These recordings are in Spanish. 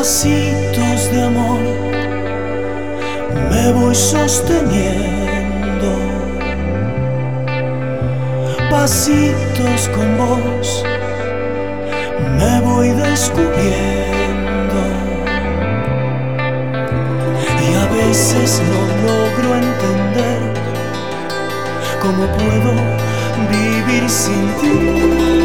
pasitos de amor me voy sosteniendo, pasitos con vos me voy descubriendo, y a veces no logro entender cómo puedo vivir sin ti.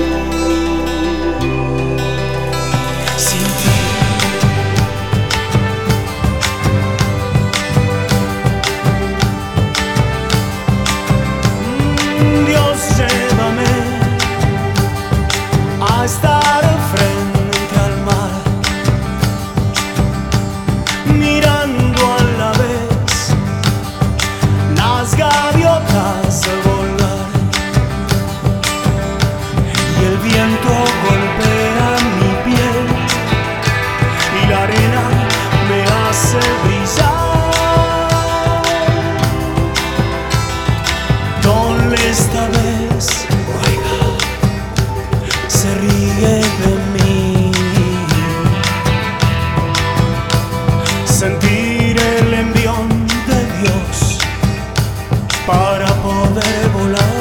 Estar frente al mar, mirando a la vez las gaviotas volar, y el viento golpea mi piel y la arena me hace brillar. ¿Dónde esta vez se ríe de mí? Sentir el envión de Dios para poder volar.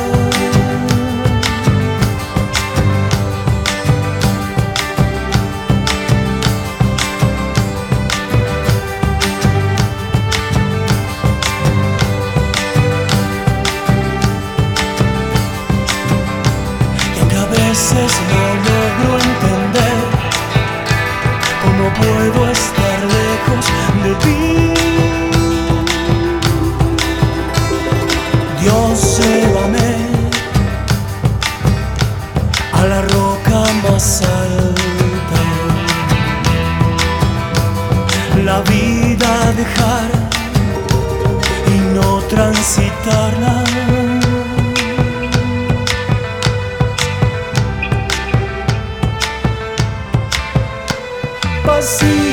Y aunque a veces no logro entender cómo puedo estar lejos de ti, Dios, llévame a la roca más alta, la vida dejar y no transitarla. Pasitos